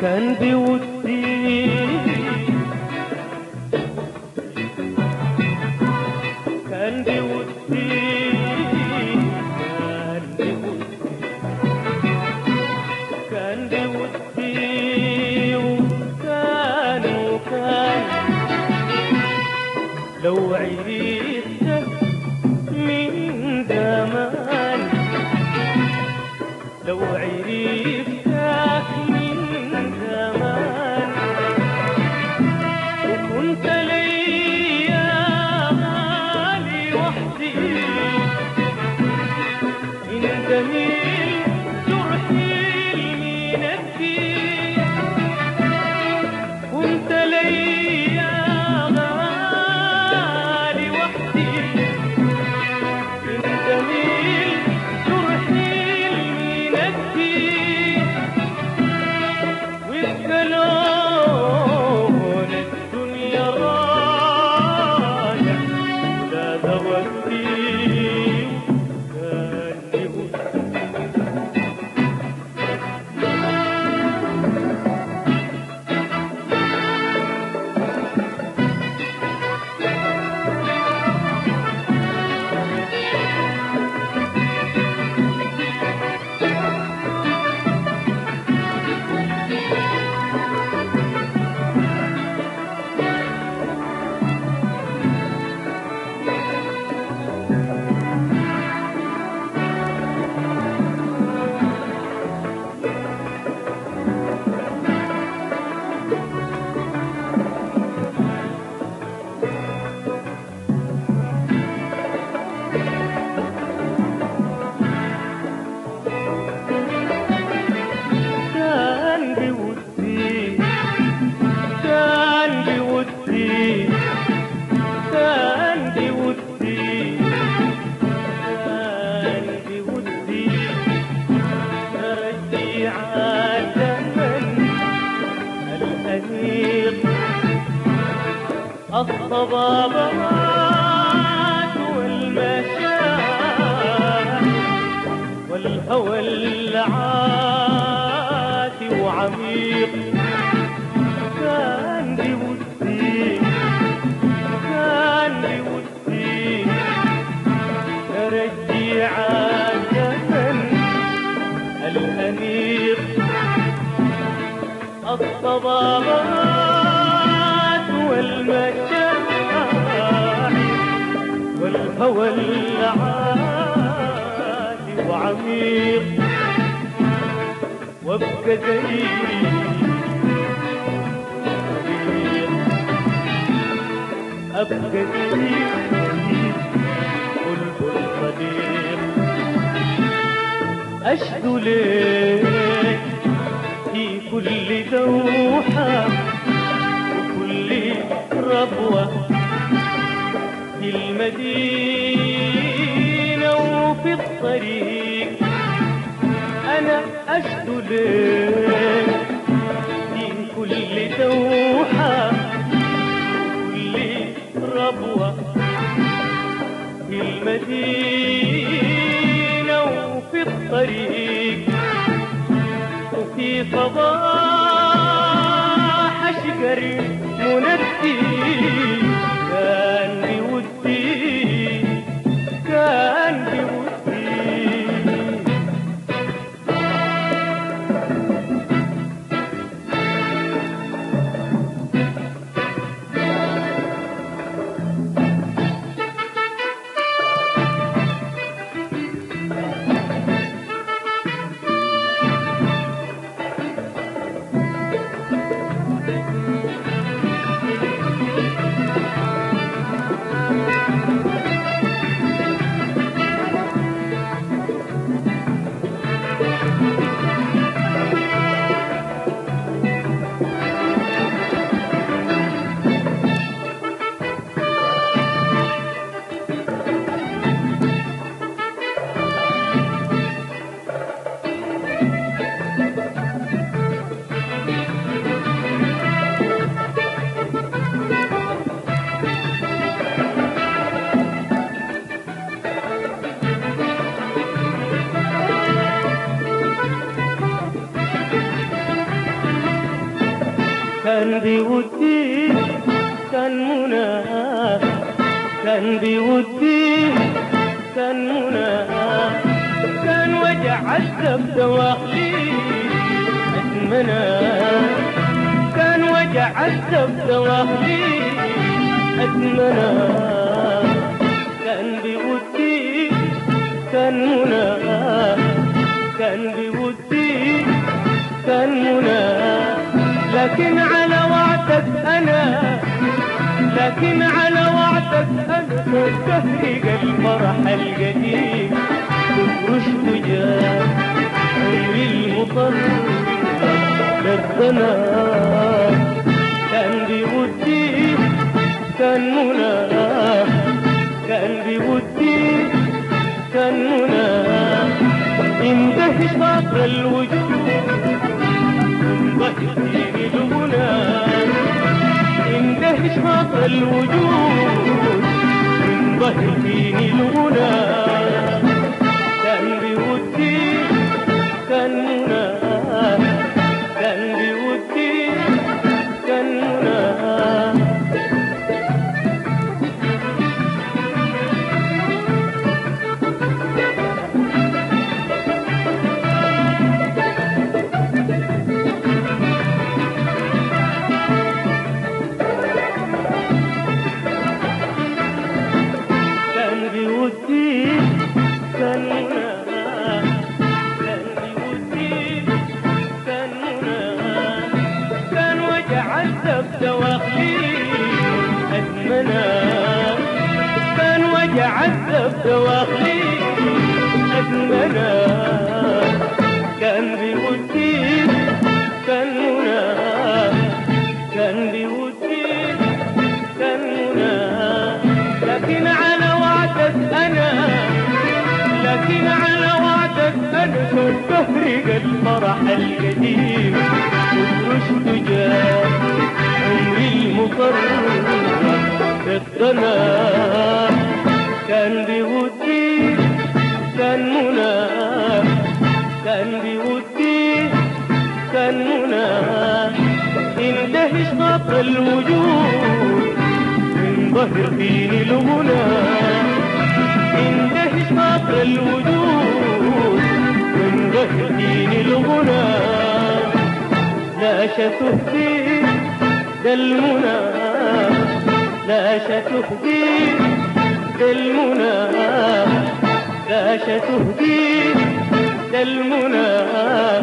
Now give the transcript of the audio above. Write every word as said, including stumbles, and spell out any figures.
كان بودي كان بودي كان بودي وكان وكان لو عرفت من زمان لو عرفتك من زمان وكنت ليا غالي وحدي من جميل جرحي المنكي كنت ليا غالي وحدي من جميل جرحي وكلون الدنيا راجع لا ذوقتي وكان الصبابات والمشاعر والهوى العاتي وعميق كان بودي كان بودي رجع الزمن الأنيق الصبابات والمشاعر والهوى العالي وعميق وابقى زي أبقى زي بلبل صديق أشدو ليك في كل دوحة وكل ربوة في المدينة وفي الطريق أنا أشدو لك في كل دوحة كل ربوة في المدينة وفي الطريق وفي صباح أشقري منتي كان بودي كان بودي كان بودي كان منى كان بودي كان منى كان وجع عذب دواخلي أتمنى كان وجع عذب دواخلي أتمنى كان بودي كان منى كان بودي كان منى لكن على وعدك أنا لكن على وعدك أنا تهرق الفرح القديم تفرش تجاه عمري المقرب للضنا كان بودي كان منى كان بودي كان منى اندهش خاطر الوجود ضحكتيني لغنى اندهش خاطر الوجود من ضحكتيني لغنى كان بودي كان منى كان بودي كان منى بودي كان منى كان بودي كان منى كان وجع عذب دواخلي أتمنى كان وجع عذب دواخلي أتمنى كان بودي كان منى كان بودي كان منى لكن على أنا لكن على وعدك أنا تهرق الفرح القديم تفرش تجاه عمري المقرب الضنا كان بودي كان منى كان بودي كان منى اندهش خاطر الوجود من ظهر فيني الغنى اندهش خاطر الوجود من ظهر الغنى لا شتهدي ده المنى لا شتهدي ده المنى لا شتهدي ده المنى